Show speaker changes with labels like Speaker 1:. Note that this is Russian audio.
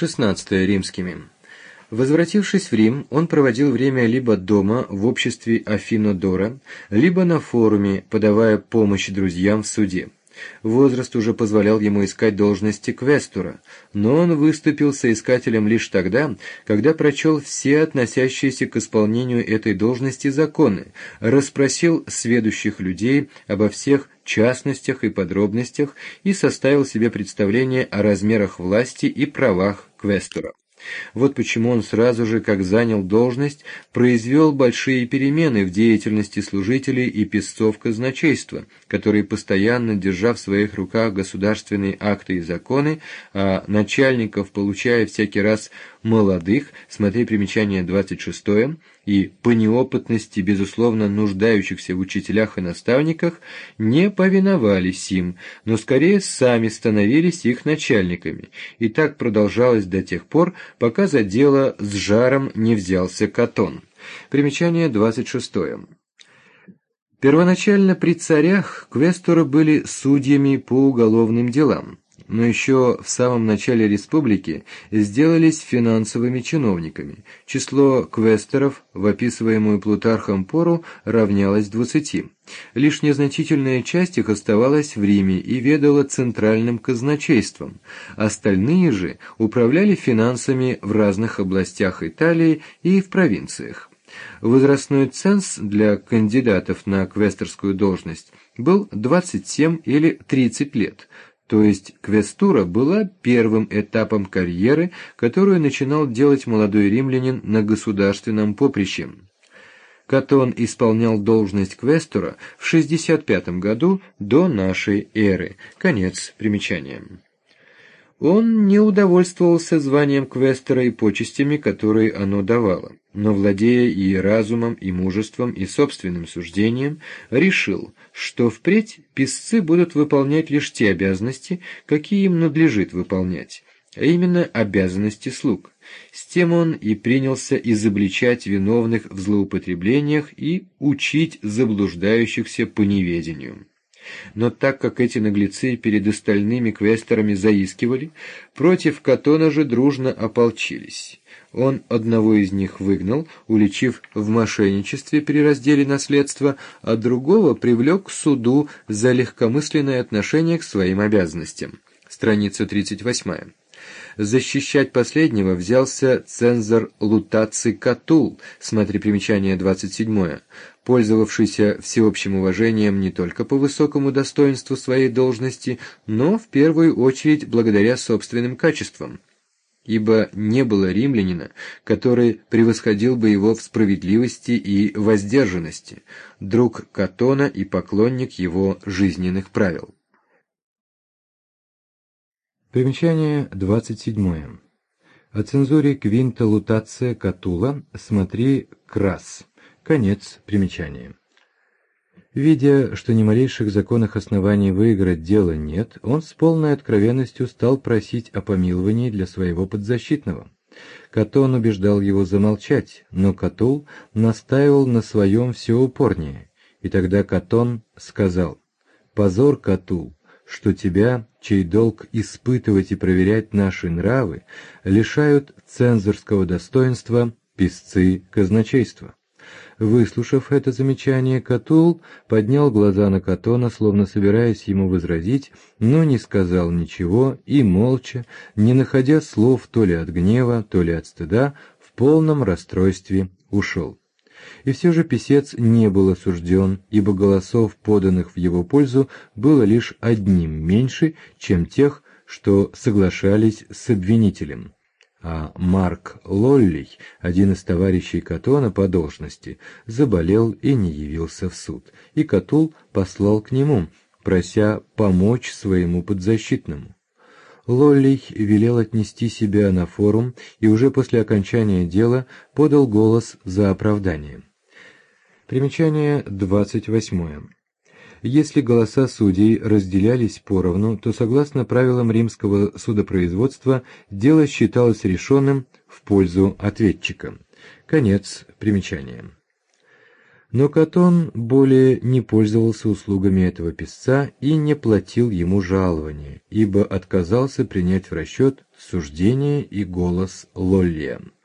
Speaker 1: 16 римскими. Возвратившись в Рим, он проводил время либо дома в обществе Афинодора, либо на форуме, подавая помощь друзьям в суде. Возраст уже позволял ему искать должности квестора, но он выступил соискателем лишь тогда, когда прочел все относящиеся к исполнению этой должности законы, расспросил сведущих людей обо всех частностях и подробностях и составил себе представление о размерах власти и правах квестора. Вот почему он сразу же, как занял должность, произвел большие перемены в деятельности служителей и писцов казначейства, которые, постоянно держа в своих руках государственные акты и законы, а начальников получая всякий раз молодых, смотри примечание 26, и по неопытности, безусловно, нуждающихся в учителях и наставниках, не повиновались им, но скорее сами становились их начальниками, и так продолжалось до тех пор, пока за дело с жаром не взялся Катон. Примечание 26. Первоначально при царях квесторы были судьями по уголовным делам, но еще в самом начале республики сделались финансовыми чиновниками. Число квесторов в описываемую Плутархом пору равнялось 20. Лишь незначительная часть их оставалась в Риме и ведала центральным казначейством. Остальные же управляли финансами в разных областях Италии и в провинциях. Возрастной ценз для кандидатов на квесторскую должность был 27 или 30 лет, то есть квестура была первым этапом карьеры, которую начинал делать молодой римлянин на государственном поприще. Катон исполнял должность квестора в 65 году до нашей эры. Конец примечания. Он не удовольствовался званием квестора и почестями, которые оно давало, но, владея и разумом, и мужеством, и собственным суждением, решил, что впредь писцы будут выполнять лишь те обязанности, какие им надлежит выполнять, а именно обязанности слуг. С тем он и принялся изобличать виновных в злоупотреблениях и учить заблуждающихся по неведению. Но так как эти наглецы перед остальными квесторами заискивали, против Катона же дружно ополчились. Он одного из них выгнал, уличив в мошенничестве при разделе наследства, а другого привлек к суду за легкомысленное отношение к своим обязанностям. Страница 38. Защищать последнего взялся цензор Лутаций Катул, смотри примечание 27, пользовавшийся всеобщим уважением не только по высокому достоинству своей должности, но в первую очередь благодаря собственным качествам. Ибо не было римлянина, который превосходил бы его в справедливости и воздержанности, друг Катона и поклонник его жизненных правил. Примечание 27. О цензуре Квинта Лутация Катула смотри Крас. Конец примечания. Видя, что ни малейших законных оснований выиграть дело нет, он с полной откровенностью стал просить о помиловании для своего подзащитного. Катон убеждал его замолчать, но Катул настаивал на своем все упорнее, и тогда Катон сказал: «Позор, Катул, что тебя, чей долг испытывать и проверять наши нравы, лишают цензорского достоинства писцы казначейства». Выслушав это замечание, Катул поднял глаза на Катона, словно собираясь ему возразить, но не сказал ничего и молча, не находя слов то ли от гнева, то ли от стыда, в полном расстройстве ушел. И все же писец не был осужден, ибо голосов, поданных в его пользу, было лишь одним меньше, чем тех, что соглашались с обвинителем. А Марк Лоллий, один из товарищей Катона по должности, заболел и не явился в суд, и Катул послал к нему, прося помочь своему подзащитному. Лоллий велел отнести себя на форум и уже после окончания дела подал голос за оправдание. Примечание 28. Если голоса судей разделялись поровну, то, согласно правилам римского судопроизводства, дело считалось решенным в пользу ответчика. Конец примечания. Но Катон более не пользовался услугами этого писца и не платил ему жалования, ибо отказался принять в расчет суждение и голос Лоллия.